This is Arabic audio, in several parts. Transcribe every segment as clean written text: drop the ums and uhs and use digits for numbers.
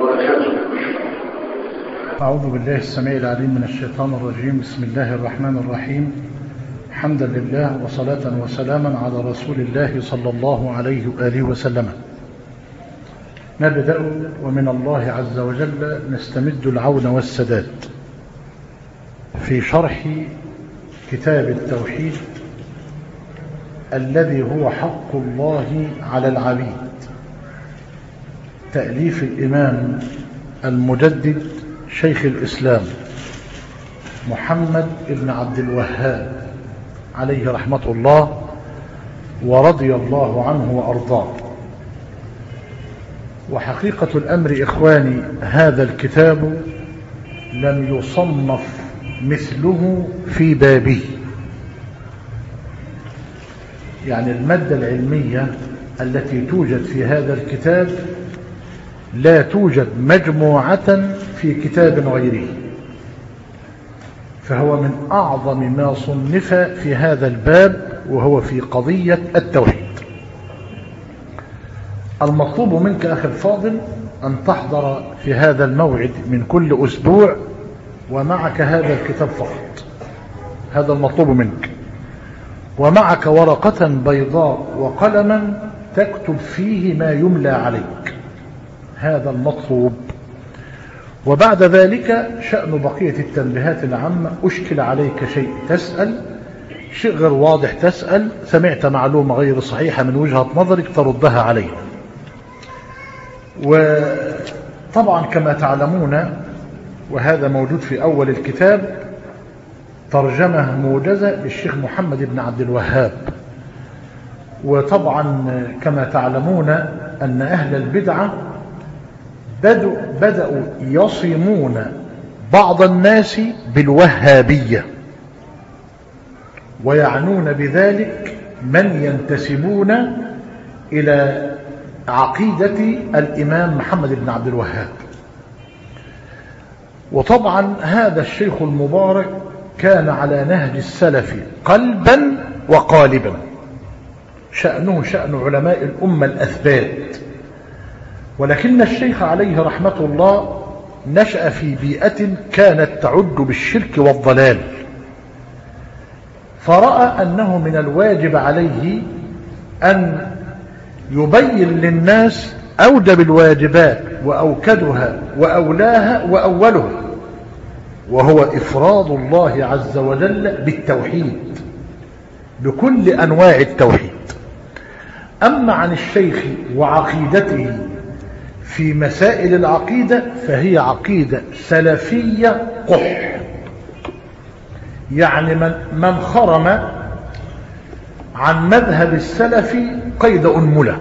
وبركاته. أعوذ بالله السميع العليم من الشيطان الرجيم. بسم الله الرحمن الرحيم. حمدا لله وصلاة وسلاما على رسول الله صلى الله عليه وآله وسلم. نبدأ ومن الله عز وجل نستمد العون والسداد في شرح كتاب التوحيد الذي هو حق الله على العبيد، تأليف الإمام المجدد شيخ الإسلام محمد بن عبد الوهاب عليه رحمة الله ورضي الله عنه وأرضاه. وحقيقة الأمر إخواني، هذا الكتاب لم يصنف مثله في بابه، يعني المادة العلمية التي توجد في هذا الكتاب لا توجد مجموعة في كتاب غيره، فهو من أعظم ما صنف في هذا الباب، وهو في قضية التوحيد. المطلوب منك أخي الفاضل أن تحضر في هذا الموعد من كل أسبوع ومعك هذا الكتاب فقط، هذا المطلوب منك، ومعك ورقة بيضاء وقلما تكتب فيه ما يملى عليك، هذا المطلوب. وبعد ذلك شأن بقية التنبيهات العامة، أشكل عليك شيء تسأل، شيء غير واضح تسأل، سمعت معلومة غير صحيحة من وجهة نظرك تردها عليه. وطبعا كما تعلمون، وهذا موجود في أول الكتاب، ترجمة موجزة للشيخ محمد بن عبد الوهاب. وطبعا كما تعلمون أن أهل البدعة بدأوا يصمون بعض الناس بالوهابية، ويعنون بذلك من ينتسبون إلى عقيدة الإمام محمد بن عبد الوهاب. وطبعا هذا الشيخ المبارك كان على نهج السلف قلبا وقالبا، شأنه شأن علماء الأمة الأثبات. ولكن الشيخ عليه رحمة الله نشأ في بيئة كانت تعد بالشرك والضلال، فرأى أنه من الواجب عليه أن يبين للناس أوجب الواجبات وأوكدها وأولاها وأولها، وهو إفراد الله عز وجل بالتوحيد بكل أنواع التوحيد. أما عن الشيخ وعقيدته في مسائل العقيدة فهي عقيدة سلفية قح، يعني من خرم عن مذهب السلف قيد أنملة.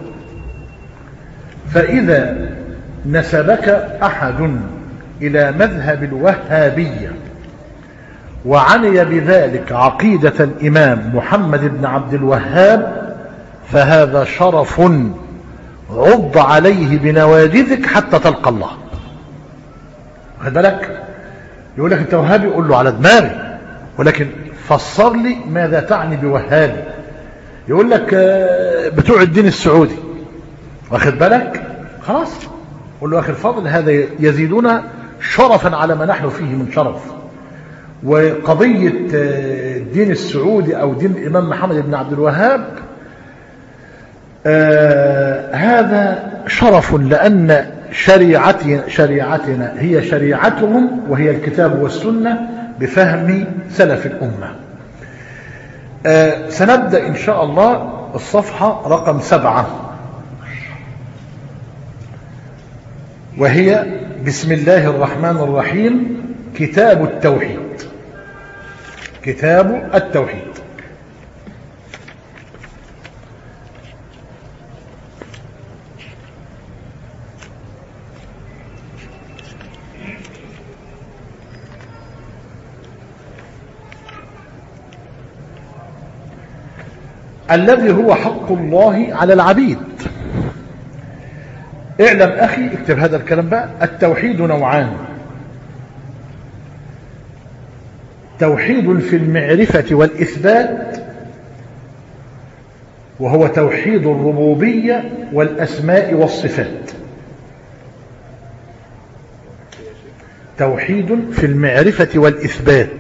فإذا نسبك أحد إلى مذهب الوهابية وعني بذلك عقيدة الإمام محمد بن عبد الوهاب، فهذا شرف عض عليه بنواجذك حتى تلقى الله. واخد بالك؟ يقول لك انت وهابي، يقول له على دماغي، ولكن فسر لي ماذا تعني بوهابي. يقول لك بتوع الدين السعودي، واخد بالك؟ خلاص قول له اخي الفاضل، هذا يزيدنا شرفا على ما نحن فيه من شرف. وقضية الدين السعودي او دين الامام محمد بن عبد الوهاب هذا شرف، لأن شريعتنا هي شريعتهم، وهي الكتاب والسنة بفهم سلف الأمة. سنبدأ إن شاء الله الصفحة رقم 7، وهي بسم الله الرحمن الرحيم، كتاب التوحيد. كتاب التوحيد. الذي هو حق الله على العبيد. اعلم أخي، اكتب هذا الكلام بقى، التوحيد نوعان: توحيد في المعرفة والإثبات، وهو توحيد الربوبية والأسماء والصفات. توحيد في المعرفة والإثبات،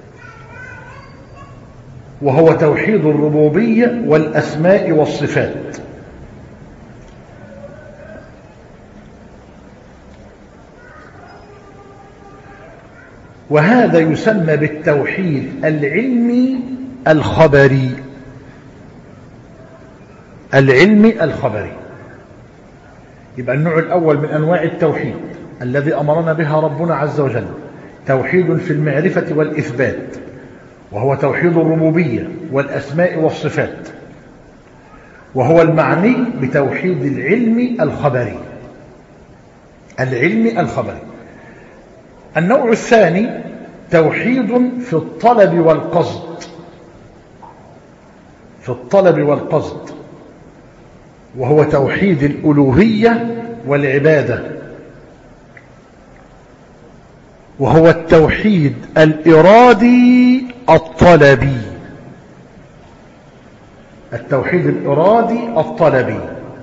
وهو توحيد الربوبية والأسماء والصفات. وهذا يسمى بالتوحيد العلمي الخبري. العلمي الخبري يبقى النوع الأول من أنواع التوحيد الذي أمرنا بها ربنا عز وجل توحيد في المعرفة والإثبات، وهو توحيد الربوبية والأسماء والصفات، وهو المعني بتوحيد العلم الخبري. العلم الخبري. النوع الثاني توحيد في الطلب والقصد. في الطلب والقصد، وهو توحيد الألوهية والعبادة، وهو التوحيد الإرادي الطلبي. التوحيد الإرادي الطلبي.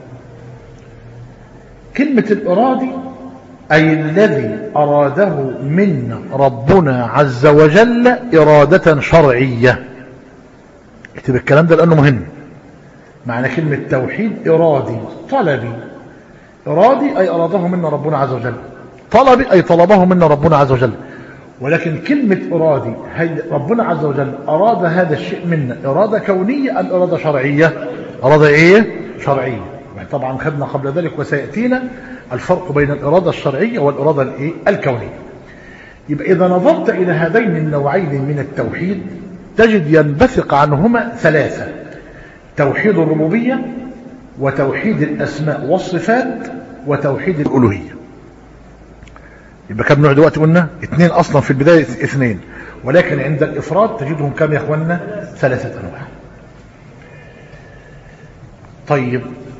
كلمة الإرادي أي الذي أراده منا ربنا عز وجل إرادة شرعية. اكتب الكلام ده لأنه مهم. معنى كلمة توحيد إرادي طلبي. إرادي أي أراده منا ربنا عز وجل، طلبي أي طلبه منا ربنا عز وجل. ولكن كلمة إرادي هي ربنا عز وجل أراد هذا الشيء منا إرادة كونية أم إرادة شرعية؟ إرادة إيه؟ شرعية. طبعا خدنا قبل ذلك وسيأتينا الفرق بين الإرادة الشرعية والإرادة الإيه؟ الكونية. يبقى إذا نظرت إلى هذين النوعين من التوحيد تجد ينبثق عنهما ثلاثة: توحيد الربوبية، وتوحيد الأسماء والصفات، وتوحيد الألوهية. يبقى كم نوع دلوقتي قلنا؟ اثنين أصلا في البداية، اثنين، ولكن عند الإفراد تجدهم كم يا أخوانا؟ ثلاثة أنواع. طيب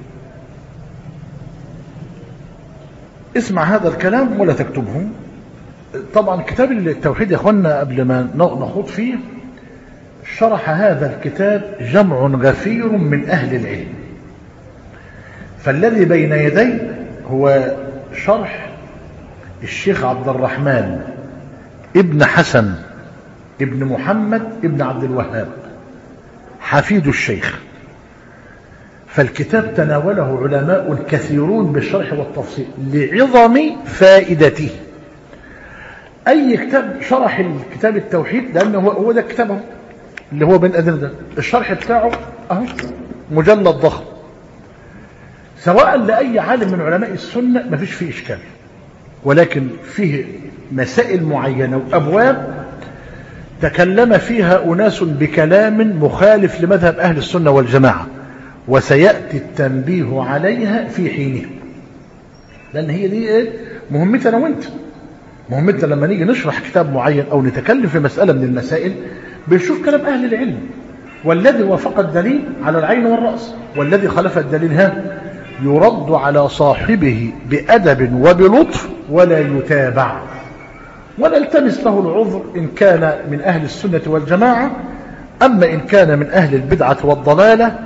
اسمع هذا الكلام ولا تكتبه. طبعا كتاب التوحيد يا أخوانا قبل ما نخوض فيه شرح هذا الكتاب جمع غفير من أهل العلم، فالذي بين يدي هو شرح الشيخ عبد الرحمن ابن حسن ابن محمد ابن عبد الوهاب حفيد الشيخ. فالكتاب تناوله علماء كثيرون بالشرح والتفصيل لعظم فائدته. أي كتاب شرح الكتاب التوحيد، لأنه هو ده كتابه اللي هو بين أذن ده، الشرح بتاعه أهو مجلد ضخم، سواء لأي عالم من علماء السنة ما فيش فيه إشكال، ولكن فيه مسائل معينة وأبواب تكلم فيها أناس بكلام مخالف لمذهب أهل السنة والجماعة، وسيأتي التنبيه عليها في حينها، لأن هي دي مهمتنا وانت. مهمتنا لما نيجي نشرح كتاب معين أو نتكلم في مسألة من المسائل بنشوف كلام أهل العلم، والذي وافق الدليل على العين والرأس، والذي خالف الدليل يرد على صاحبه بأدب وبلطف ولا يتابع، ولا التمس له العذر إن كان من أهل السنة والجماعة. أما إن كان من أهل البدعة والضلالة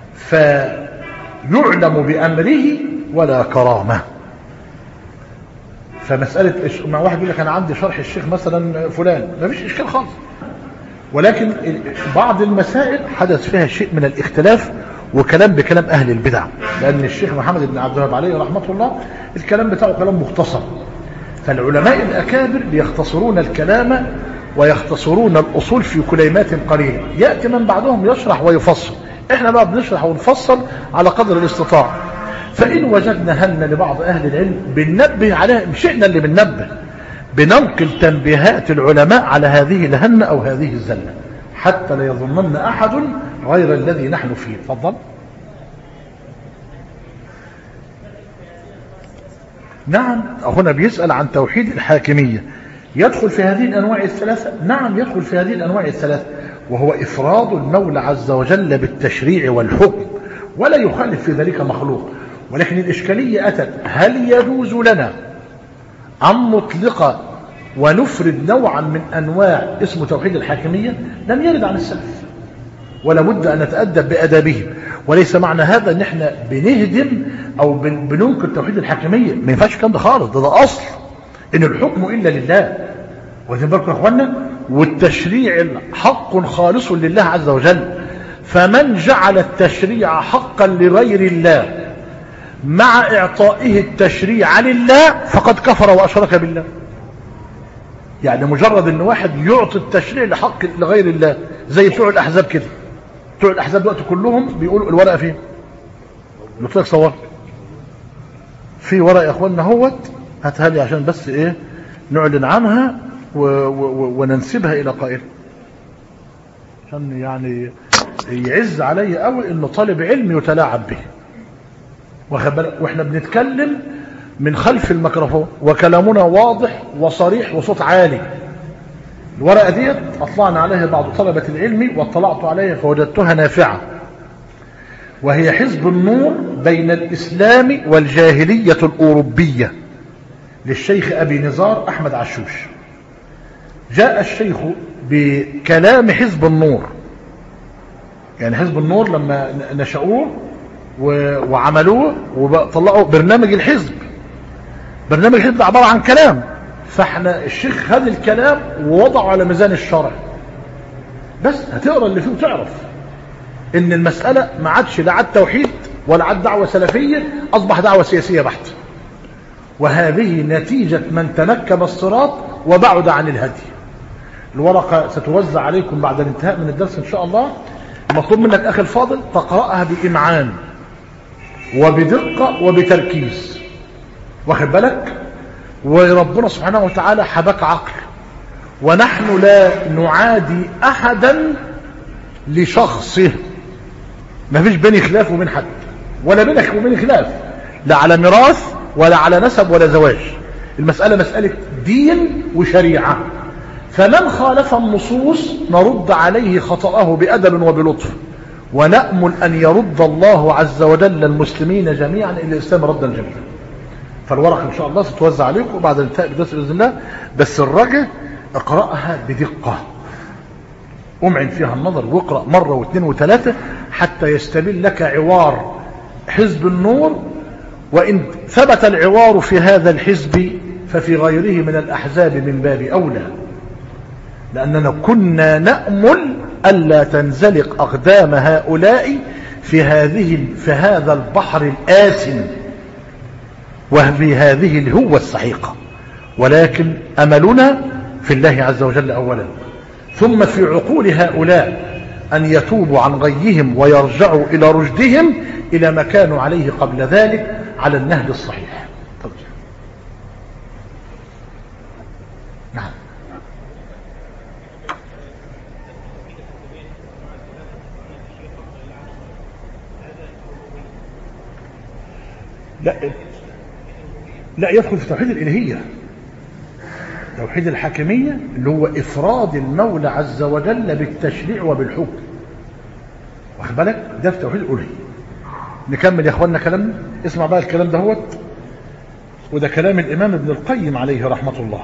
فيعلم بأمره ولا كرامة. فمسألة مع واحد يقول لك أنا عندي شرح الشيخ مثلا فلان، ما فيش إشكال خالص، ولكن بعض المسائل حدث فيها شيء من الاختلاف وكلام بكلام أهل البدع، لأن الشيخ محمد بن عبد الوهاب عليه رحمة الله الكلام بتاعه كلام مختصر، فالعلماء الأكابر يختصرون الكلام ويختصرون الأصول في كلمات قليلة، يأتي من بعدهم يشرح ويفصل. احنا بقى بنشرح ونفصل على قدر الاستطاعة، فإن وجدنا هن لبعض أهل العلم بننبه عليها، مش احنا اللي بننبه، بننقل تنبيهات العلماء على هذه الهنة أو هذه الزلة حتى لا يظنن أحد غير الذي نحن فيه. تفضل. نعم، أخونا بيسأل عن توحيد الحاكمية، يدخل في هذه الأنواع الثلاثة؟ نعم يدخل في هذه الأنواع الثلاثة، وهو إفراد المولى عز وجل بالتشريع والحكم، ولا يخالف في ذلك مخلوق. ولكن الإشكالية أتت: هل يجوز لنا أن نطلق ونفرد نوعا من أنواع اسم توحيد الحاكمية؟ لم يرد عن السلف، ولا بد أن نتأدب بأدابهم. وليس معنى هذا أن احنا بنهدم أو بننكر توحيد الحاكمية، ما ينفعش الكلام ده خالص، ده أصل إن الحكم إلا لله. واخدين بالكم يا إخوانا؟ والتشريع حق خالص لله عز وجل. فمن جعل التشريع حقا لغير الله مع إعطائه التشريع لله فقد كفر وأشرك بالله. يعني مجرد ان واحد يعطي التشريع لحق لغير الله، زي بتوع الأحزاب كده. بتوع الأحزاب دلوقتي كلهم بيقولوا الورقة فين؟ قلت لك صور في ورقة يا اخوانا اهوت، هاتها لي عشان بس ايه نعلن عنها وننسبها الى قائل، عشان يعني يعز علي قوي انه طالب علم يتلاعب به. واحنا بنتكلم من خلف الميكروفون وكلامنا واضح وصريح وصوت عالي. الورقة ديت اطلعنا عليها بعض طلبة العلم واطلعت عليها فوجدتها نافعة، وهي حزب النور بين الإسلام والجاهلية الأوروبية للشيخ أبي نزار أحمد عشوش. جاء الشيخ بكلام حزب النور، يعني حزب النور لما نشأوه وعملوه وطلعوا برنامج الحزب. برنامج الحزب ده عبارة عن كلام، فاحنا الشيخ هذا الكلام ووضعه على ميزان الشرع، بس هتقرأ اللي فيه وتعرف ان المسألة ما عادش لا عاد توحيد ولا عاد دعوة سلفية، اصبح دعوة سياسية بحت. وهذه نتيجة من تنكب الصراط وبعد عن الهدي. الورقة ستوزع عليكم بعد الانتهاء من الدرس ان شاء الله. مطلوب منك اخي الفاضل تقرأها بإمعان وبدقة وبتركيز، واخد بالك؟ وربنا سبحانه وتعالى حبك عقل، ونحن لا نعادي احدا لشخصه، ما فيش بيني خلاف وبين حد، ولا بينك وبين خلاف، لا على ميراث ولا على نسب ولا زواج. المسألة مسألة دين وشريعة، فمن خالف النصوص نرد عليه خطأه بأدب وبلطف، ونأمل أن يرد الله عز وجل المسلمين جميعا إلى الإسلام ردا جميعا. فالورقة إن شاء الله ستوزع عليكم بعد الانتهاء بالدرس بإذن الله، بس الرجاء اقرأها بدقة، امعن فيها النظر واقرأ مرة واثنين وثلاثة حتى يستبين لك عوار حزب النور. وإن ثبت العوار في هذا الحزب ففي غيره من الأحزاب من باب أولى، لأننا كنا نأمل ألا تنزلق أقدام هؤلاء في هذا البحر الآسن وفي هذه الهوة السحيقة. ولكن أملنا في الله عز وجل أولا، ثم في عقول هؤلاء أن يتوبوا عن غيهم ويرجعوا إلى رشدهم إلى ما كانوا عليه قبل ذلك على النهج الصحيح. نعم. لا يدخل في توحيد الإلهية. توحيد الحاكمية اللي هو إفراد المولى عز وجل بالتشريع وبالحكم، واخد بالك؟ ده في توحيد الألوهية. نكمل يا اخوانا كلامنا. اسمع بقى الكلام دهوت، وده كلام الإمام ابن القيم عليه رحمة الله.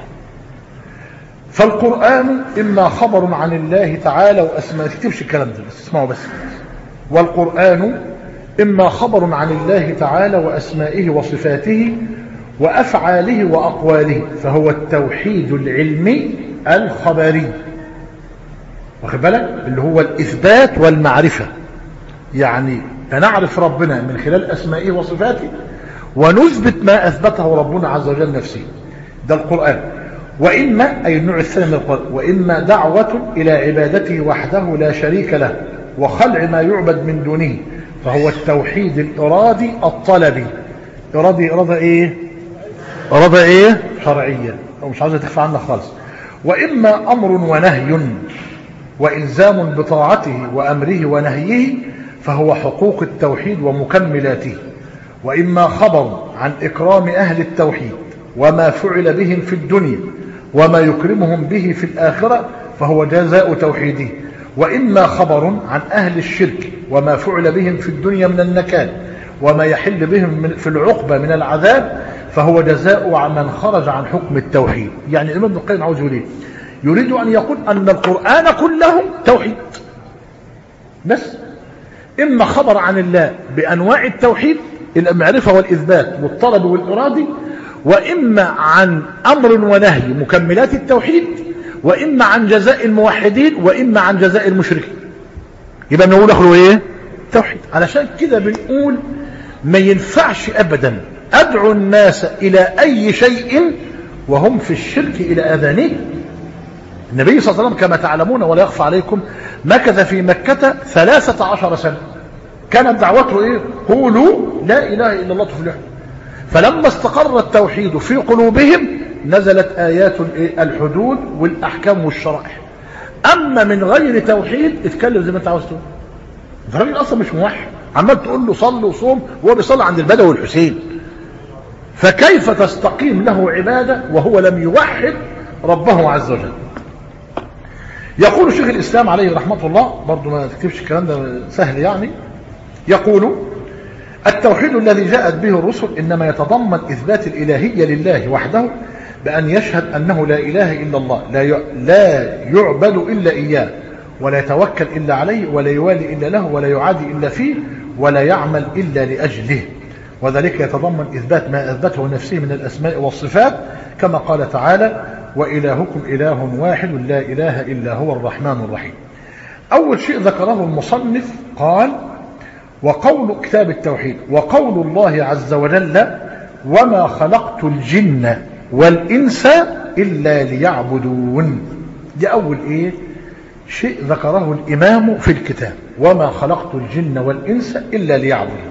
فالقرآن إما خبر عن الله تعالى وأسماء، ما تكتبش الكلام ده بس اسمعوا بس. والقرآن إما خبر عن الله تعالى وأسمائه وصفاته وأفعاله وأقواله، فهو التوحيد العلمي الخبري، واخد بالك؟ اللي هو الإثبات والمعرفة، يعني نعرف ربنا من خلال أسمائه وصفاته ونثبت ما أثبته ربنا عز وجل نفسه، ده القرآن. وإما أي النوع الثاني من القرآن، وإما دعوة إلى عبادته وحده لا شريك له وخلع ما يعبد من دونه، فهو التوحيد الإرادي الطلبي. إرادة إيه؟ إرادة إيه؟ شرعية، أو مش عاوزة تخفى عنها خالص. وإما أمر ونهي وإلزام بطاعته وأمره ونهيه، فهو حقوق التوحيد ومكملاته. وإما خبر عن إكرام أهل التوحيد وما فعل بهم في الدنيا وما يكرمهم به في الآخرة، فهو جزاء توحيده. وإما خبر عن أهل الشرك وما فعل بهم في الدنيا من النكال وما يحل بهم في العقبة من العذاب، فهو جزاء من خرج عن حكم التوحيد. يعني الإمام ابن القيم عاوز يقول ايه؟ يريد أن يقول أن القرآن كله توحيد، بس إما خبر عن الله بأنواع التوحيد، المعرفة والإثبات والطلب والإرادي، وإما عن أمر ونهي مكملات التوحيد، وإما عن جزاء الموحدين، وإما عن جزاء المشركين. يبقى نقول أخره إيه؟ توحيد. علشان كده بنقول ما ينفعش أبدا أدعو الناس إلى أي شيء وهم في الشرك إلى أذانه. النبي صلى الله عليه وسلم كما تعلمون ولا يخفى عليكم مكث في مكة 13 سنة. كانت دعوته إيه؟ قولوا لا إله إلا الله تفلحوا. فلما استقر التوحيد في قلوبهم نزلت آيات الحدود والأحكام والشرائع. أما من غير توحيد اتكلم زي ما انت عاوز تقول. الراجل أصلا مش موحد، عمال تقول له صل وصوم وهو بيصلي عند البدوي والحسين. فكيف تستقيم له عبادة وهو لم يوحد ربه عز وجل؟ يقول شيخ الإسلام عليه رحمة الله، برضو ما تكتبش الكلام ده سهل يعني، يقول التوحيد الذي جاءت به الرسل إنما يتضمن إثبات الإلهية لله وحده بأن يشهد أنه لا إله إلا الله، لا يعبد إلا إياه، ولا يتوكل إلا عليه، ولا يوالي إلا له، ولا يعادي إلا فيه، ولا يعمل إلا لأجله. وذلك يتضمن إثبات ما أثبته نفسه من الأسماء والصفات كما قال تعالى وإلهكم إله واحد لا إله إلا هو الرحمن الرحيم. أول شيء ذكره المصنف قال وقول كتاب التوحيد وقول الله عز وجل وما خلقت الجن والإنس إلا ليعبدون. دي أول إيه شيء ذكره الإمام في الكتاب، وما خلقت الجن والإنس إلا ليعبدون.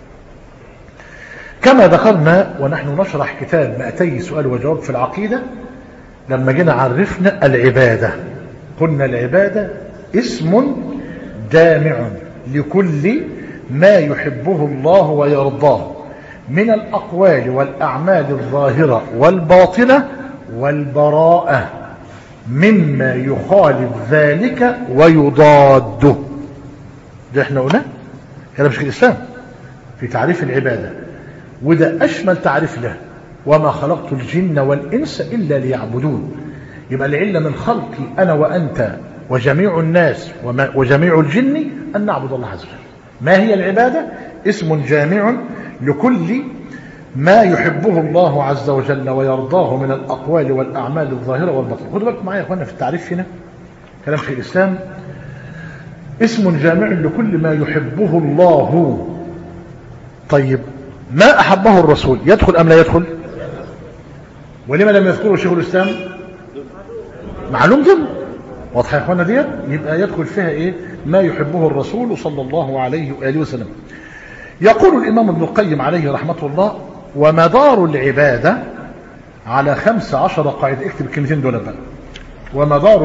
كما ذكرنا ونحن نشرح كتاب 200 سؤال وجواب في العقيدة، لما جينا عرفنا العبادة قلنا العبادة اسم جامع لكل ما يحبه الله ويرضاه من الأقوال والأعمال الظاهرة والباطنة والبراءة مما يخالف ذلك ويضاده. ده احنا قلنا كلام شيخ الإسلام في تعريف العبادة، وده أشمل تعريف له، وما خلقت الجن والإنس إلا ليعبدون. يبقى العلة من خلقي أنا وأنت وجميع الناس وجميع الجن أن نعبد الله عز وجل. ما هي العبادة؟ اسم جامع لكل ما يحبه الله عز وجل ويرضاه من الأقوال والأعمال الظاهرة والباطنة. خدوا بالكم معايا يا اخوانا في التعريف هنا كلام شيخ الإسلام، اسم جامع لكل ما يحبه الله. طيب ما أحبه الرسول يدخل أم لا يدخل؟ ولما لم يذكره شيخ الإسلام؟ معلوم جدا واضح يا اخوانا ديت. يبقى يدخل فيها ايه ما يحبه الرسول صلى الله عليه وآله وسلم. يقول الإمام ابن القيم عليه رحمة الله ومدار العبادة على 15 قاعدة. اكتب الكلمتين دول بقى. ومدار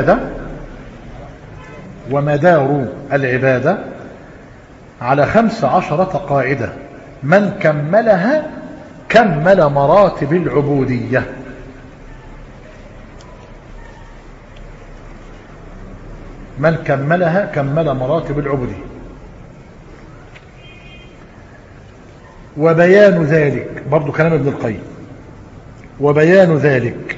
العبادة على 15 قاعدة من كملها كمل مراتب العبودية. من كملها كمل مراتب العبودية. وبيان ذلك برضو كلام ابن القيم، وبيان ذلك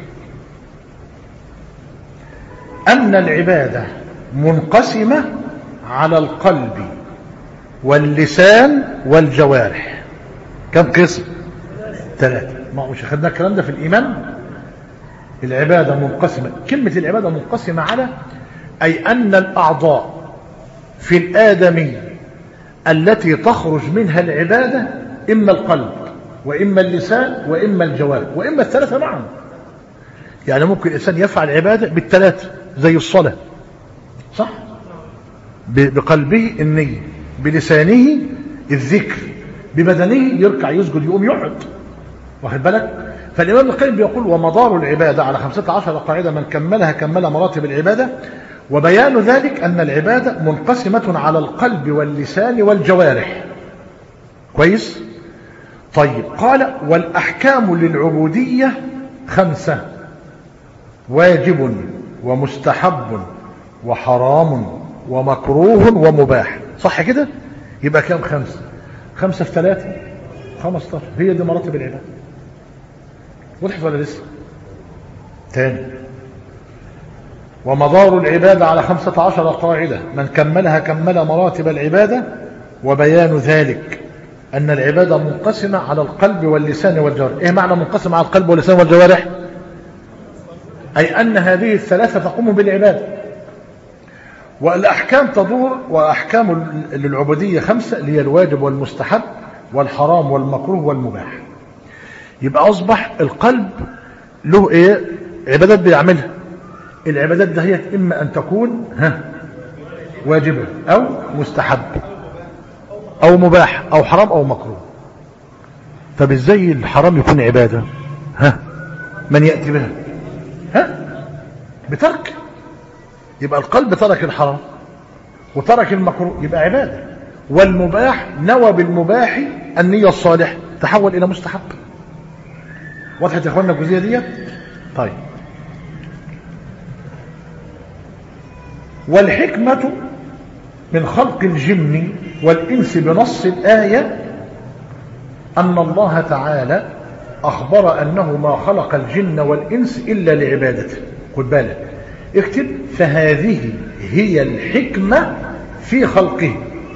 أن العبادة منقسمة على القلب واللسان والجوارح. كم قسم؟ 3. ما مش أخذنا الكلام ده في الإيمان. العبادة منقسمة، كلمة العبادة منقسمة على أي أن الأعضاء في الآدمي التي تخرج منها العبادة إما القلب وإما اللسان وإما الجوارح وإما الثلاثة معا. يعني ممكن الإنسان يفعل عبادة بالثلاثة زي الصلاة، صح؟ بقلبه النية، بلسانه الذكر، ببدنه يركع يسجد يقوم يقعد، واخد بالك؟ فالإمام ابن القيم بيقول ومدار العبادة على 15 قاعدة من كملها كمل مراتب العبادة. وبيان ذلك أن العبادة منقسمة على القلب واللسان والجوارح. كويس؟ طيب قال والأحكام للعبودية 5: واجب ومستحب وحرام ومكروه ومباح. صح كده؟ يبقى كام؟ 5. 5 في 3 15. هي دي مراتب العبادة. وضحت ولا لسه؟ تاني. ومدار العبادة على 15 قاعدة من كملها كمل مراتب العبادة. وبيان ذلك أن العبادة منقسمة على القلب واللسان والجوارح. إيه معنى منقسمة على القلب واللسان والجوارح؟ أي أن هذه الثلاثة تقوم بالعبادة، والأحكام تدور، وأحكام للعبودية 5 اللي هي الواجب والمستحب والحرام والمكروه والمباح. يبقى أصبح القلب له إيه؟ عبادات بيعملها. العبادات ده هي إما أن تكون واجبة أو مستحب أو مباح أو حرام أو مكروه. طب إزاي الحرام يكون عبادة؟ من يأتي بها بترك. يبقى القلب ترك الحرام وترك المكروه، يبقى عبادة. والمباح نوى بالمباح النية الصالحة تحول إلى مستحب. وضحت يا اخوانا الجزئية دي؟ طيب، والحكمة من خلق الجن والإنس بنص الآية أن الله تعالى أخبر أنه ما خلق الجن والإنس إلا لعبادته. خد بالك، اكتب: فهذه هي الحكمة في خلقه.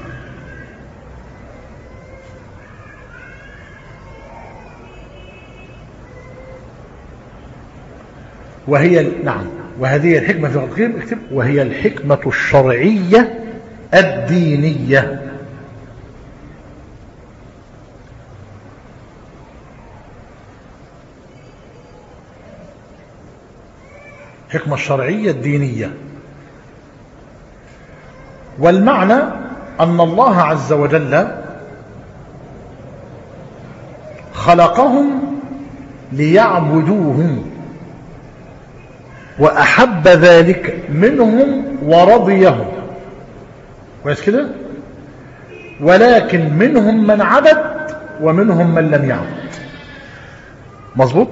وهي نعم، وهذه الحكمة في خلقهم. اكتب: وهي الحكمة الشرعية الدينية. حكمة الشرعية الدينية. والمعنى أن الله عز وجل خلقهم ليعبدوهم، وأحب ذلك منهم ورضيهم. كويس كده؟ ولكن منهم من عبد ومنهم من لم يعبد. مظبوط؟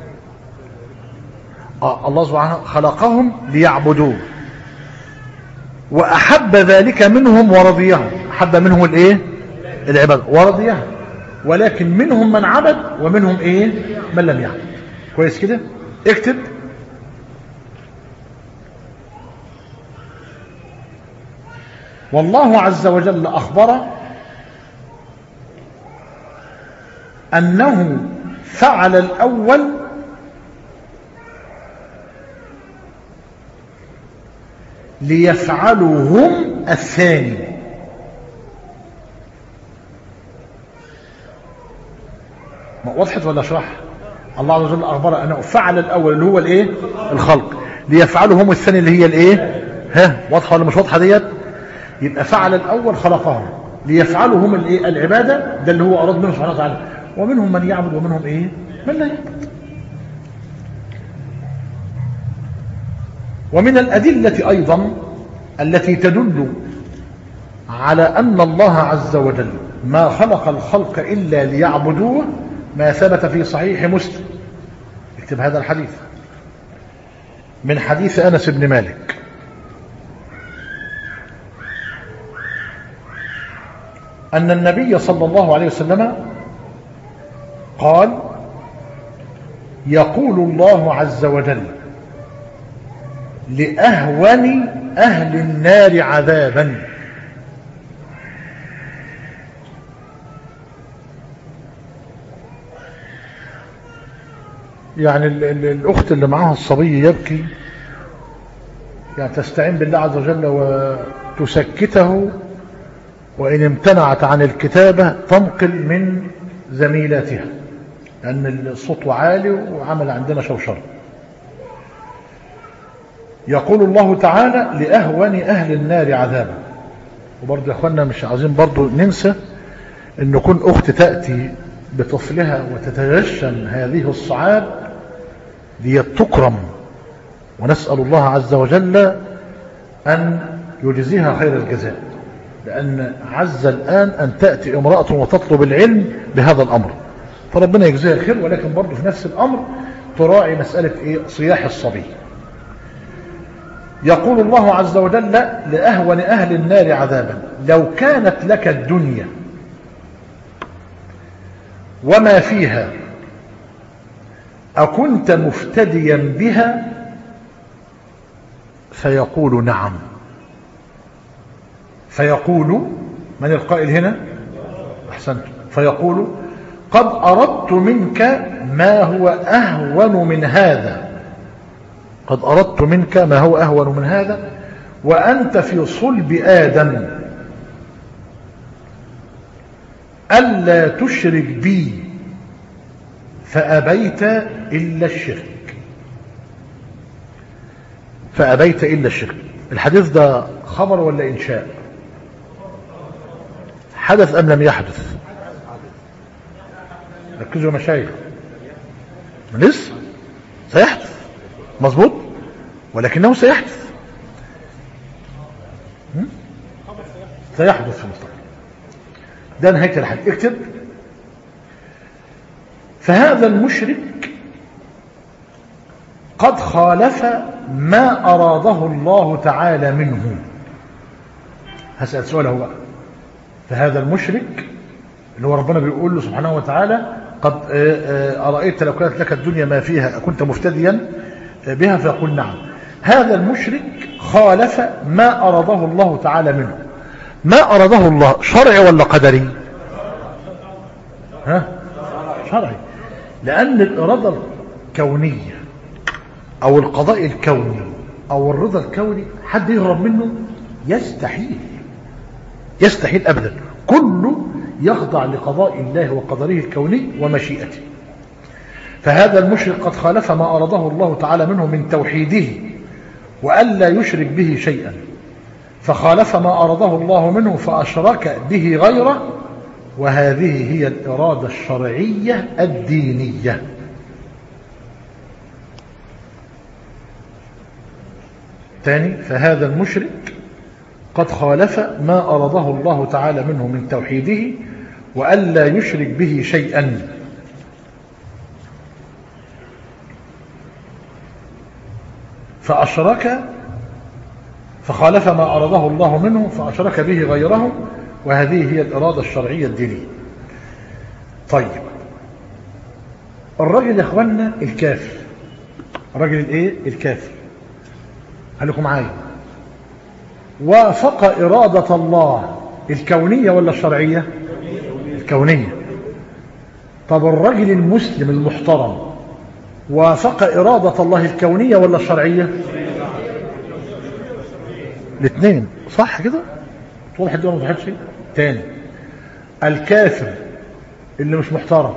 الله سبحانه خلقهم ليعبدوه، وأحب ذلك منهم ورضيهم. أحب منهم الايه؟ العبادة، ورضيهم. ولكن منهم من عبد ومنهم ايه؟ من لم يعبد. كويس كده؟ اكتب: والله عز وجل أخبر أنه فعل الأول ليفعلوا هم الثاني. وضحت ولا اشرح؟ الله عز وجل أخبر أنه فعل الأول اللي هو الايه؟ الخلق، ليفعلوا هم الثاني اللي هي الايه؟ واضحة ولا مش واضحة ديت؟ يبقى فعل الأول خلقهم ليفعلوا هم الايه؟ العبادة. ده اللي هو أراد منهم سبحانه وتعالى. ومنهم من يعبد ومنهم ايه؟ من لا يعبد. ومن الأدلة أيضا التي تدل على أن الله عز وجل ما خلق الخلق إلا ليعبدوه ما ثبت في صحيح مسلم. اكتب هذا الحديث من حديث أنس بن مالك أن النبي صلى الله عليه وسلم قال: يقول الله عز وجل لأهون أهل النار عذابا. يعني الأخت اللي معها الصبي يبكي، يعني تستعين بالله عز وجل وتسكته، وإن امتنعت عن الكتابة تنقل من زميلاتها، لأن الصوت عالي وعمل عندنا شوشرة. يقول الله تعالى: لأهون أهل النار عذابا. وبرضه يا أخوانا مش عايزين برضه ننسى أن كل أخت تأتي بطفلها وتتجشم هذه الصعاب ليتكرم، ونسأل الله عز وجل أن يجزيها خير الجزاء، لأن عز الآن أن تأتي امرأة وتطلب العلم بهذا الأمر، فربنا يجزيها خير. ولكن برضه في نفس الأمر تراعي مسألة صياح الصبي. يقول الله عز وجل: لأهون أهل النار عذابا لو كانت لك الدنيا وما فيها أكنت مفتديا بها؟ فيقول: نعم. فيقول من القائل هنا؟ أحسنت. فيقول قد أردت منك ما هو أهون من هذا، قد أردت منك ما هو أهون من هذا وأنت في صلب آدم ألا تشرك بي فأبيت إلا الشرك، فأبيت إلا الشرك. الحديث ده خبر ولا إنشاء؟ حدث أم لم يحدث؟ ركزوا يا مشايخ، لسه سيحدث، مظبوط، ولكنه سيحدث، سيحدث في المستقبل. ده نهاية الحديث. اكتب: فهذا المشرك قد خالف ما أراده الله تعالى منه. هسأل سؤال هو بقى، فهذا المشرك اللي هو ربنا بيقول له سبحانه وتعالى قد أرأيت لو كانت لك الدنيا ما فيها كنت مفتديا بها، فيقول نعم. هذا المشرك خالف ما أراده الله تعالى منه. ما أراده الله شرعي ولا قدري؟ شرعي، لأن الإرادة الكونية أو القضاء الكوني أو الرضا الكوني حد يهرب منه؟ يستحيل، يستحيل أبدا. كله يخضع لقضاء الله وقدره الكوني ومشيئته. فهذا المشرك قد خالف ما أراده الله تعالى منه من توحيده وألا يشرك به شيئا، فخالف ما أراده الله منه فأشرك به غيره، وهذه هي الإرادة الشرعية الدينية. ثاني: فهذا المشرك قد خالف ما أراده الله تعالى منه من توحيده وألا يشرك به شيئا، فخالف ما أراده الله منه فأشرك به غيره، وهذه هي الإرادة الشرعية الدينية. طيب، الرجل يا اخوانا الكافر، الرجل الايه؟ الكافر، خليكم معايا، وافق إرادة الله الكونية ولا الشرعية؟ الكونية. طب الرجل المسلم المحترم وافق إرادة الله الكونية ولا الشرعية؟ الاثنين، صح كده؟ واضح الدنيا ما وضحتش؟ تاني: الكافر اللي مش محترم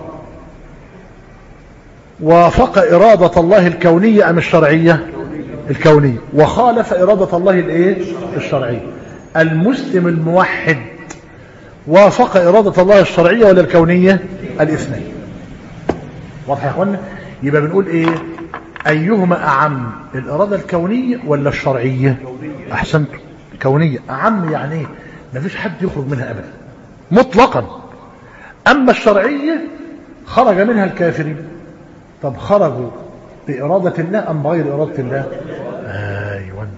وافق إرادة الله الكونية أم الشرعية؟ الكونية، وخالف إرادة الله الايه؟ الشرعية. المسلم الموحد وافق إرادة الله الشرعية ولا الكونية؟ الاثنين. واضح يا اخوانا؟ يبقى بنقول ايه؟ ايهما اعم، الإرادة الكونية ولا الشرعية؟ احسنت، كونية اعم، يعني ايه؟ مفيش حد يخرج منها ابدا مطلقا. اما الشرعية خرج منها الكافرين. طب خرجوا بإرادة الله أم بغير إرادة الله؟ أيوة،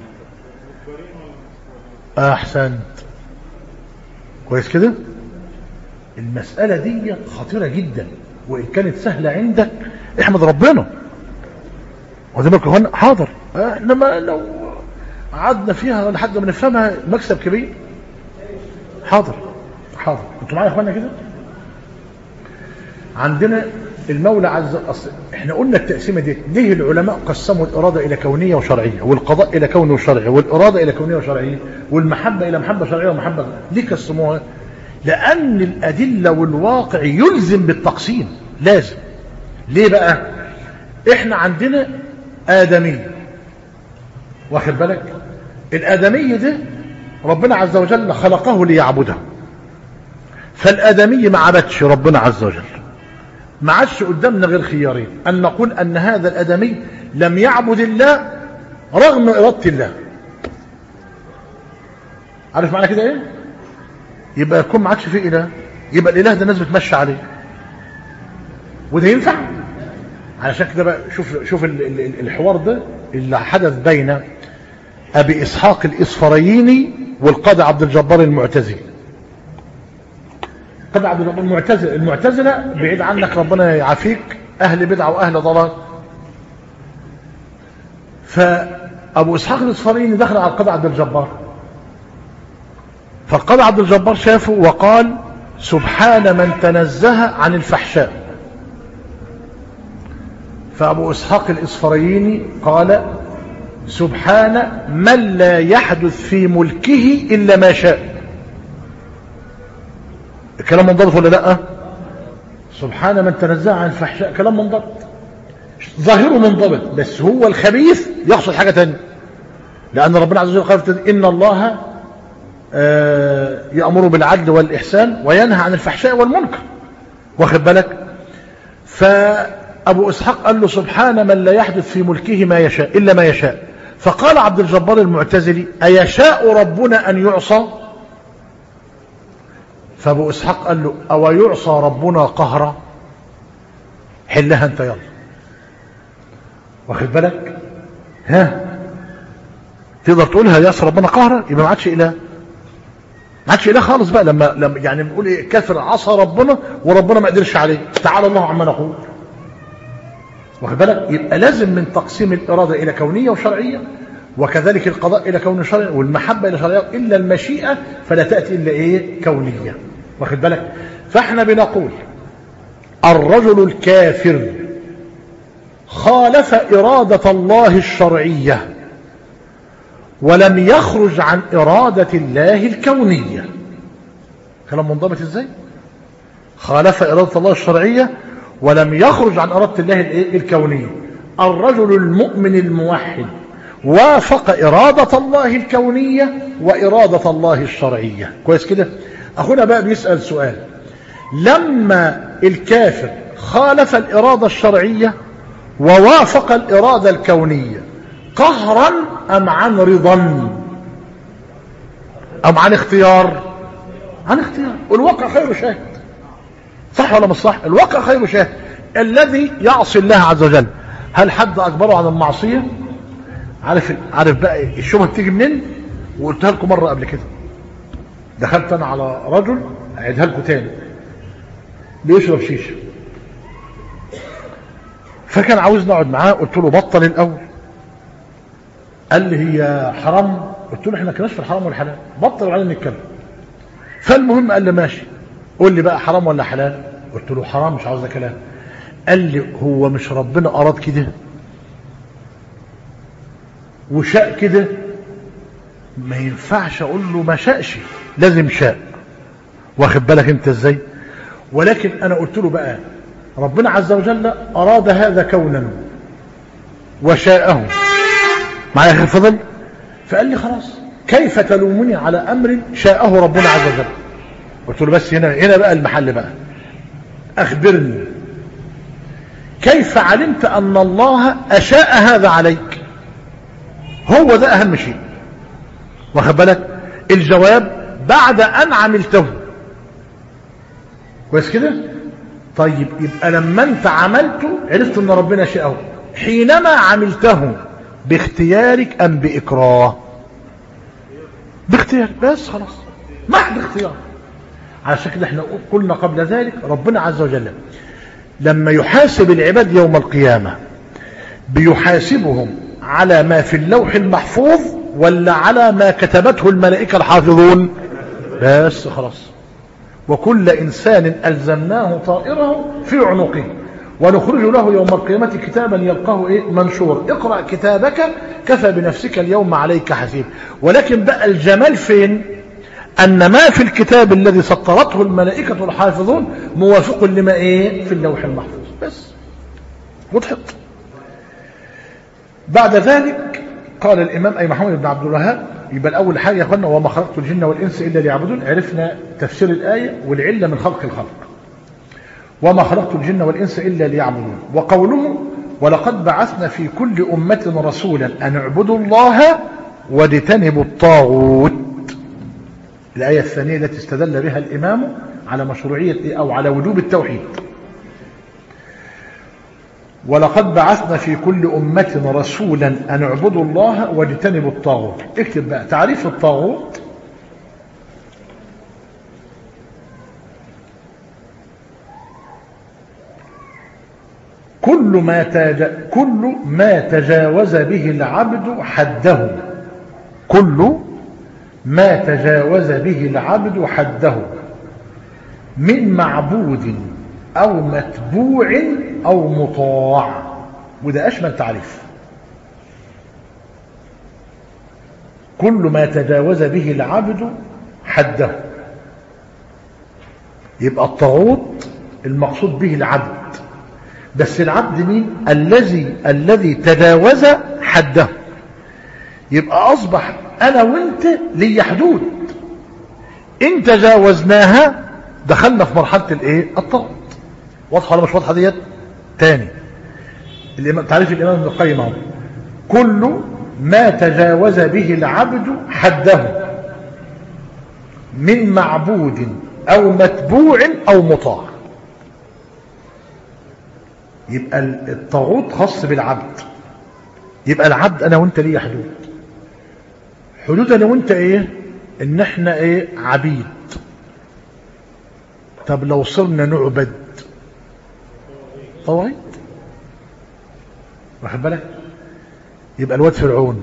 أحسنت، كويس كده. المسألة دي خطيرة جدا، وإن كانت سهلة عندك احمد ربنا. وزي ما قلنا حاضر، إنما لو قعدنا فيها لحد ما نفهمها مكسب كبير. حاضر حاضر، انتوا معايا يا اخوانا كده؟ عندنا المولى عز وجل، احنا قلنا التقسيمه دي ليه العلماء قسموا الاراده الى كونيه وشرعيه، والقضاء الى كوني وشرعي، والاراده الى كونيه وشرعيه، والمحبه الى محبه شرعيه ومحبه. ليه قسموها؟ لان الادله والواقع يلزم بالتقسيم، لازم. ليه بقى؟ احنا عندنا ادمي، واخد بالك؟ الادمي ده ربنا عز وجل خلقه ليعبده، فالادمي ما عبدش ربنا عز وجل، ما عادش قدامنا غير خيارين: أن نقول أن هذا الأدمي لم يعبد الله رغم إرادة الله. عارف معنى كده إيه؟ يبقى يكون ما عادش فيه إله، يبقى الإله ده الناس بتمشي عليه، وده ينفع؟ علشان كده بقى شوف الحوار ده اللي حدث بين أبي إسحاق الإصفرايني والقاضي عبد الجبار المعتزلي. قاضي عبد الجبار المعتزلة بعيد عنك ربنا يعافيك، أهل بدعة وأهل ضلال. فأبو إسحاق الإصفرايني دخل على القاضي عبد الجبار، فالقاضي عبد الجبار شافه وقال: سبحان من تنزه عن الفحشاء. فأبو إسحاق الإصفرايني قال سبحان من لا يحدث في ملكه إلا ما شاء. الكلام منضبط ولا لا؟ سبحان من تنزه عن الفحشاء كلام منضبط، ظاهره منضبط، بس هو الخبيث يقصد حاجة تانية، لأن ربنا عز وجل قال إن الله يأمر بالعدل والإحسان وينهى عن الفحشاء والمنكر، واخد بالك؟ فأبو إسحاق قال له سبحان من لا يحدث في ملكه ما يشاء إلا ما يشاء. فقال عبد الجبار المعتزلي أيشاء ربنا أن يعصى؟ فأبو إسحاق قال له أو يعصى ربنا قهرا؟ حلها أنت يلا، واخد بالك؟ ها تقدر تقولها يعصى ربنا قهرا؟ يبقى ما عادش إله، ما عادش إله خالص بقى. لما يعني بنقول إيه، كافر عصى ربنا وربنا ما قدرش عليه، تعالى الله عما نقول، واخد بالك؟ يبقى لازم من تقسيم الإرادة إلى كونية وشرعية، وكذلك القضاء إلى كون شرعي، والمحبة إلى شرعية، إلا المشيئة فلا تأتي إلا إيه؟ كونية، واخد بالك؟ فإحنا بنقول الرجل الكافر خالف إرادة الله الشرعية ولم يخرج عن إرادة الله الكونية. كلام منضبط إزاي؟ خالف إرادة الله الشرعية ولم يخرج عن إرادة الله الكونية. الرجل المؤمن الموحد وافق إرادة الله الكونية وإرادة الله الشرعية. كويس كده؟ أخونا بقى بيسأل سؤال، لما الكافر خالف الإرادة الشرعية ووافق الإرادة الكونية قهرا أم عن رضا أم عن اختيار؟ عن اختيار، والواقع خير شاهد، صح ولا مش صح؟ الواقع خير شاهد. الذي يعصي الله عز وجل هل حد أجبره عن المعصية؟ عارف بقى الشبهة بتيجي منين؟ وقلتها لكم مرة قبل كده. دخلت أنا على رجل أعيدها لكم تاني بيشرب شيشة، فكان عاوز نقعد معاه، قلت له بطل الأول. قال لي هي حرام؟ قلت له احنا كناش في الحرام والحلال، بطل وبعدين نتكلم. فالمهم قال لي ماشي، قول لي بقى حرام ولا حلال؟ قلت له حرام، مش عاوز كلام. قال لي هو مش ربنا أراد كده وشاء كده؟ ما ينفعش اقول له ما شاءش، لازم شاء، واخد بالك انت ازاي؟ ولكن انا قلت له بقى ربنا عز وجل اراد هذا كونا وشاءه، معايا يا فضل؟ فقال لي خلاص كيف تلومني على امر شاءه ربنا عز وجل؟ قلت له بس هنا بقى المحل بقى، اخبرني كيف علمت ان الله اشاء هذا عليك؟ هو ده اهم شيء، واخد بالك؟ الجواب بعد ان عملته. كويس كده؟ طيب يبقى لما انت عملته عرفت ان ربنا شاءه، حينما عملته باختيارك ام باكراه؟ باختيار، بس خلاص محض اختيار. علشان كده احنا قلنا قبل ذلك ربنا عز وجل لما يحاسب العباد يوم القيامة بيحاسبهم على ما في اللوح المحفوظ ولا على ما كتبته الملائكة الحافظون؟ بس خلاص. وكل إنسان ألزمناه طائره في عنقه ونخرج له يوم القيامة كتابا يلقاه منشور، اقرأ كتابك كفى بنفسك اليوم عليك حسيب. ولكن بقى الجمال فين؟ أن ما في الكتاب الذي سطرته الملائكة الحافظون موافق لما في اللوح المحفوظ، بس وضحت. بعد ذلك قال الإمام أي محمد بن عبد الوهاب، يبقى الأول حاجة يا أخوانا وما خلقت الجن والإنس إلا ليعبدون، عرفنا تفسير الآية والعلة من خلق الخلق، وما خلقت الجن والإنس إلا ليعبدون. وقوله ولقد بعثنا في كل أمة رسولا أن اعبدوا الله واجتنبوا الطاغوت، الآية الثانية التي استدل بها الإمام على مشروعية أو على وجوب التوحيد. ولقد بعثنا في كل أمة رسولا أن اعبدوا الله واجتنبوا الطاغوت. اكتب بقى تعريف الطاغوت: كل ما تجاوز به العبد حده، كل ما تجاوز به العبد حده من معبود أو متبوع أو مطاع، وده أشمل تعريف. كل ما تجاوز به العبد حده. يبقى الطاغوت المقصود به العبد، بس العبد مين؟ الذي تجاوز حده. يبقى أصبح أنا وإنت لي حدود، إن تجاوزناها دخلنا في مرحلة الإيه؟ الطاغوت. واضحة ولا مش واضحة ديت؟ تاني تعريف الإمام ابن القيم اهو: كل ما تجاوز به العبد حده من معبود أو متبوع أو مطاع. يبقى الطاغوت خاص بالعبد. يبقى العبد أنا وإنت ليه حدود. حدود أنا وإنت إيه؟ إن إحنا إيه؟ عبيد. طب لو صرنا نعبد طواغيت، واخد بالك؟ يبقى الواد فرعون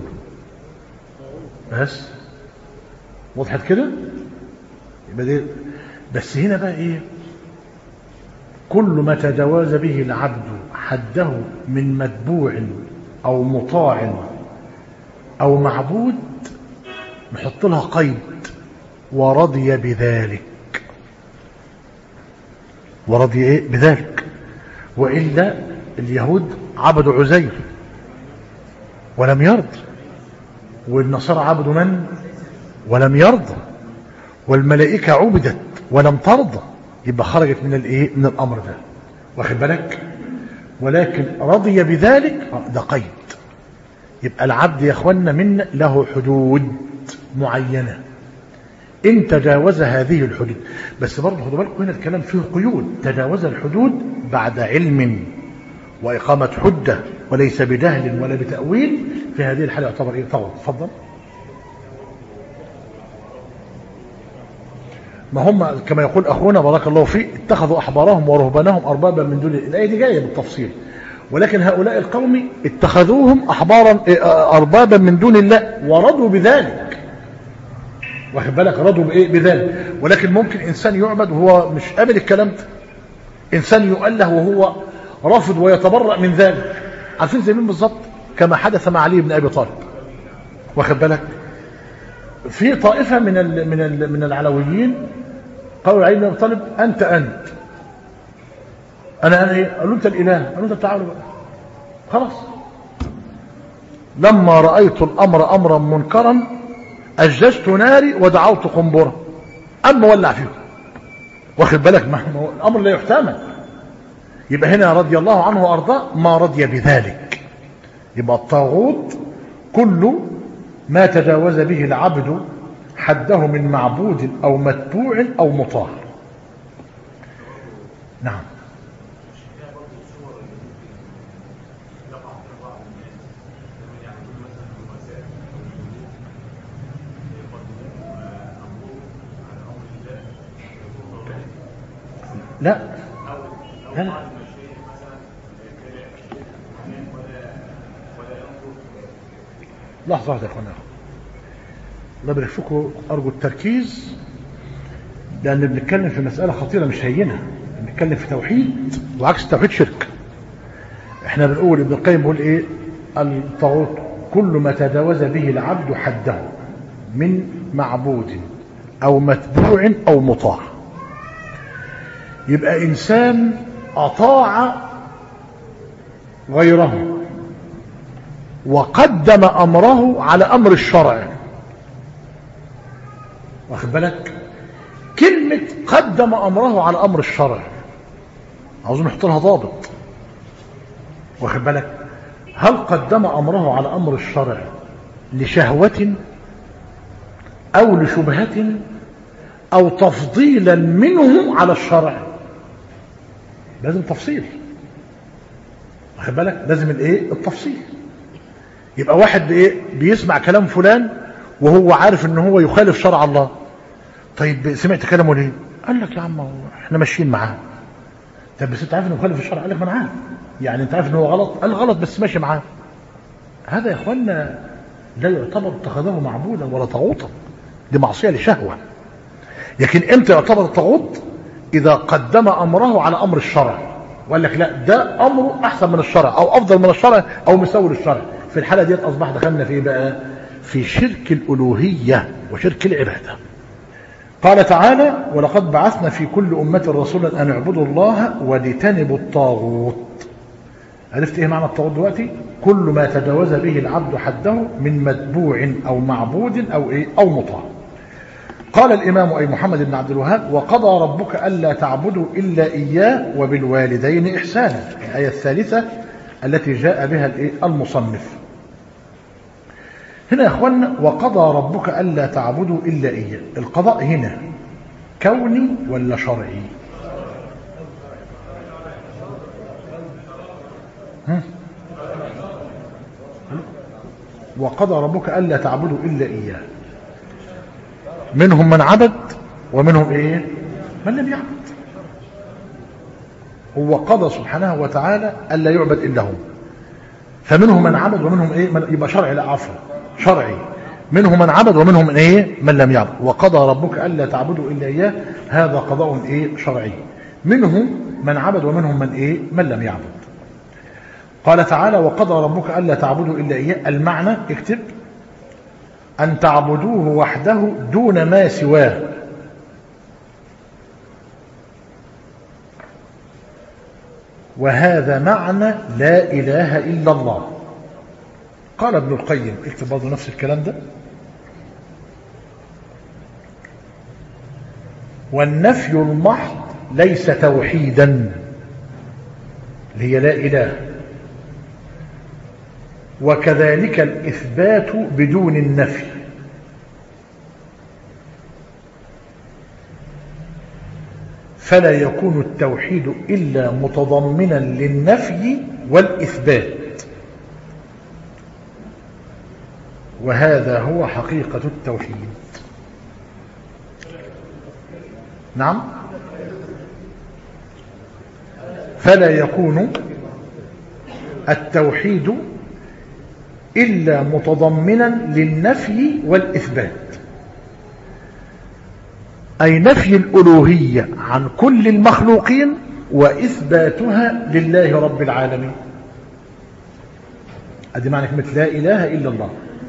بس وضحت كده. يبقى دي بس. هنا بقى ايه؟ كل ما تجاوز به العبد حده من متبوع او مطاع او معبود نحط لها قيد: ورضي بذلك. ورضي ايه بذلك؟ والا اليهود عبدوا عزير ولم يرضى، والنصارى عبدوا من؟ ولم يرضى، والملائكة عبدت ولم ترضى. يبقى خرجت من الايه؟ من الامر ده، واخد بالك؟ ولكن رضي بذلك ده قيد. يبقى العبد يا اخوانا منا له حدود معينة ان تجاوز هذه الحدود. بس برضه خدوا بالكم هنا الكلام فيه قيود. تجاوز الحدود بعد علم وإقامة حجة وليس بجهل ولا بتأويل، في هذه الحالة يعتبر ايه؟ طاغوت. اتفضل. ما هم كما يقول اخونا بارك الله فيه: اتخذوا احبارهم ورهبانهم اربابا من دون الله. الايه دي جايه بالتفصيل، ولكن هؤلاء القوم اتخذوهم احبارا اربابا من دون الله ورضوا بذلك، واخد بالك؟ رضوا بايه؟ بذلك. ولكن ممكن انسان يعبد وهو مش قابل الكلام ده، انسان يؤله وهو رافض ويتبرأ من ذلك. عارفين زي مين بالظبط؟ كما حدث مع علي بن ابي طالب، واخد بالك؟ في طائفه من العلويين قالوا علي بن ابي طالب: انت انا ايه؟ قالوا انت الاله. قالوا انت تعالوا بقى خلاص. لما رايت الامر امرا منكرا اججت ناري ودعوت قنبرا، اما ولع فيهم، واخد بالك؟ ما الامر لا يحتمل. يبقى هنا رضي الله عنه وارضاه ما رضي بذلك. يبقى الطاغوت كل ما تجاوز به العبد حده من معبود او متبوع او مطاع. نعم. لا لا لحظة واحدة يا اخوانا، الله يبارك فيكم، ارجو التركيز، لان بنتكلم في مسألة خطيرة مش هينة. بنتكلم في توحيد، وعكس التوحيد شرك. احنا بنقول ابن القيم بيقول ايه؟ الطاغوت كل ما تجاوز به العبد حده من معبود او متبوع او مطاع. يبقى انسان اطاع غيره وقدم امره على امر الشرع، واخد بالك؟ كلمة قدم امره على امر الشرع عاوزين نحط لها ضابط، واخد بالك؟ هل قدم امره على امر الشرع لشهوة او لشبهة او تفضيلا منه على الشرع؟ لازم تفصيل، واخد بالك؟ لازم الايه؟ التفصيل. يبقى واحد بايه؟ بيسمع كلام فلان وهو عارف ان هو يخالف شرع الله. طيب سمعت كلامه ليه؟ قال لك يا عم احنا ماشيين معاه. طب بس انت عارف انه مخالف الشرع؟ قال لك ما انا عارف. يعني انت عارف ان هو غلط؟ قال غلط بس ماشي معاه. هذا يا اخوانا لا يعتبر اتخذه معبودا ولا طاغوتا، دي معصيه لشهوه. لكن امتى يعتبر الطاغوت؟ إذا قدم أمره على أمر الشرع وقال لك لا ده أمره أحسن من الشرع أو أفضل من الشرع أو مساوي للشرع، في الحالة دي أصبح دخلنا في بقى في شرك الألوهية وشرك العبادة. قال تعالى: ولقد بعثنا في كل أمة رسولا أن اعبدوا الله واجتنبوا الطاغوت. عرفت إيه معنى الطاغوت دلوقتي؟ كل ما تجاوز به العبد حده من متبوع أو معبود أو إيه أو مطاع. قال الإمام أي محمد بن عبد الوهاب: وقضى ربك ألا تعبدوا إلا إياه وبالوالدين إحسانا، الآية الثالثة التي جاء بها المصنف. هنا يا أخوانا وقضى ربك ألا تعبدوا إلا إياه، القضاء هنا كوني ولا شرعي؟ وقضى ربك ألا تعبدوا إلا إياه، منهم من عبد ومنهم إيه من لم يعبد. هو قضى سبحانه وتعالى ألا يعبد إلا هو، فمنهم من عبد ومنهم إيه يبقى شرعي، لا عفوا شرعي، منهم من عبد ومنهم من إيه من لم يعبد. وقضى ربك ألا تعبدوا إلا إياه، هذا قضاء إيه شرعي، منهم من عبد ومنهم من إيه من لم يعبد. قال تعالى: وقضى ربك ألا تعبدوا إلا إياه، المعنى اكتب: أن تعبدوه وحده دون ما سواه. وهذا معنى لا إله إلا الله. قال ابن القيم، اكتب برضه نفس الكلام ده: والنفي المحض ليس توحيدا، اللي هي لا إله، وكذلك الإثبات بدون النفي. فلا يكون التوحيد إلا متضمنا للنفي والإثبات، وهذا هو حقيقة التوحيد. نعم، فلا يكون التوحيد إلا متضمنا للنفي والإثبات، أي نفي الألوهية عن كل المخلوقين وإثباتها لله رب العالمين. أدي معنى كلمة لا إله إلا الله،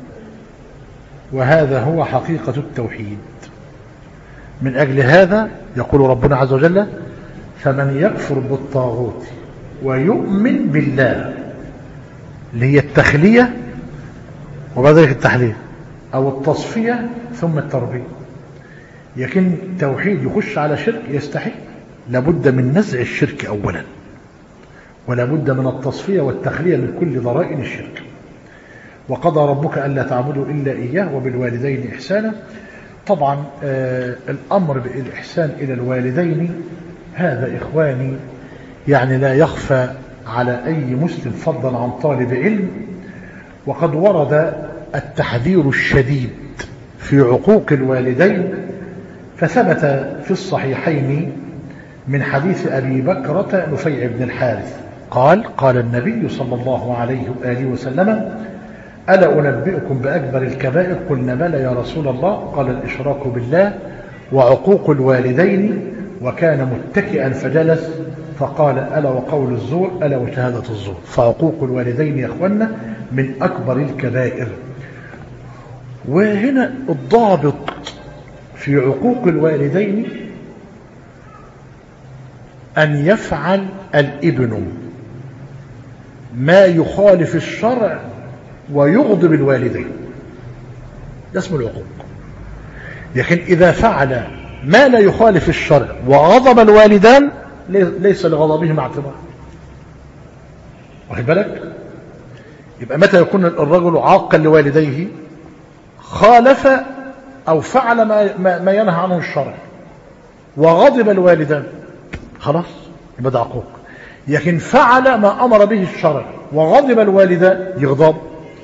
وهذا هو حقيقة التوحيد. من أجل هذا يقول ربنا عز وجل: فمن يكفر بالطاغوت ويؤمن بالله، اللي هي التخلية وبعد ذلك التحليل أو التصفية ثم التربية. لكن توحيد يخش على شرك يستحق، لابد من نزع الشرك أولا، ولا بد من التصفية والتخلية من كل ضرائب الشرك. وقضى ربك ألا تعبدوا إلا إياه وبالوالدين إحسانا. طبعا الأمر بالإحسان إلى الوالدين هذا إخواني يعني لا يخفى على أي مسلم فضلا عن طالب علم، وقد ورد التحذير الشديد في عقوق الوالدين، فثبت في الصحيحين من حديث أبي بكرة نفيع بن الحارث قال النبي صلى الله عليه وآله وسلم: ألا أنبئكم بأكبر الكبائر؟ قلنا بلى يا رسول الله. قال: الإشراك بالله وعقوق الوالدين. وكان متكئا فجلس فقال: ألا وقول الزور، ألا وشهادة الزور. فعقوق الوالدين يا أخوانا من أكبر الكبائر. وهنا الضابط في عقوق الوالدين أن يفعل الابن ما يخالف الشرع ويغضب الوالدين، ده اسمه العقوق. لكن إذا فعل ما لا يخالف الشرع وغضب الوالدان ليس لغضبهما اعتبار. واخد بالك؟ يبقى متى يكون الرجل عاقا لوالديه؟ خالف أو فعل ما ينهى عنه الشرع وغضب الوالدان، خلاص يبقى ده عقوق. لكن فعل ما أمر به الشرع وغضب الوالدان يغضب،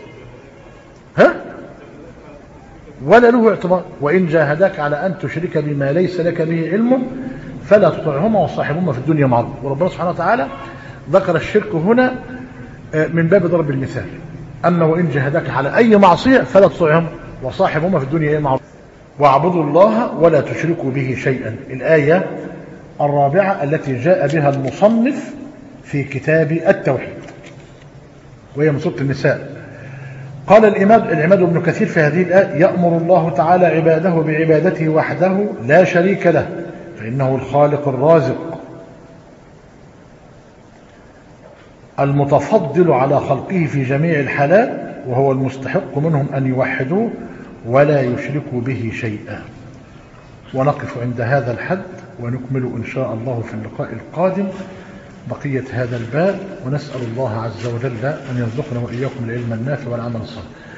ولا له اعتبار. وإن جاهداك على أن تشرك بما ليس لك به علم فلا تطعهما وصاحبهما في الدنيا معروفا. وربنا سبحانه وتعالى ذكر الشرك هنا من باب ضرب المثال. أما وإن جاهداك على أي معصية فلا تطعهما وصاحبهما في الدنيا معروفا واعبدوا الله ولا تشركوا به شيئا. الآية الرابعة التي جاء بها المصنف في كتاب التوحيد، وهي من سورة النساء. قال العماد بن كثير في هذه الآية: يأمر الله تعالى عباده بعبادته وحده لا شريك له، فإنه الخالق الرازق المتفضل على خلقه في جميع الحالات، وهو المستحق منهم أن يوحدوه ولا يشركوا به شيئا. ونقف عند هذا الحد ونكمل إن شاء الله في اللقاء القادم بقية هذا الباب، ونسأل الله عز وجل أن يرزقنا وإياكم العلم النافع والعمل الصالح.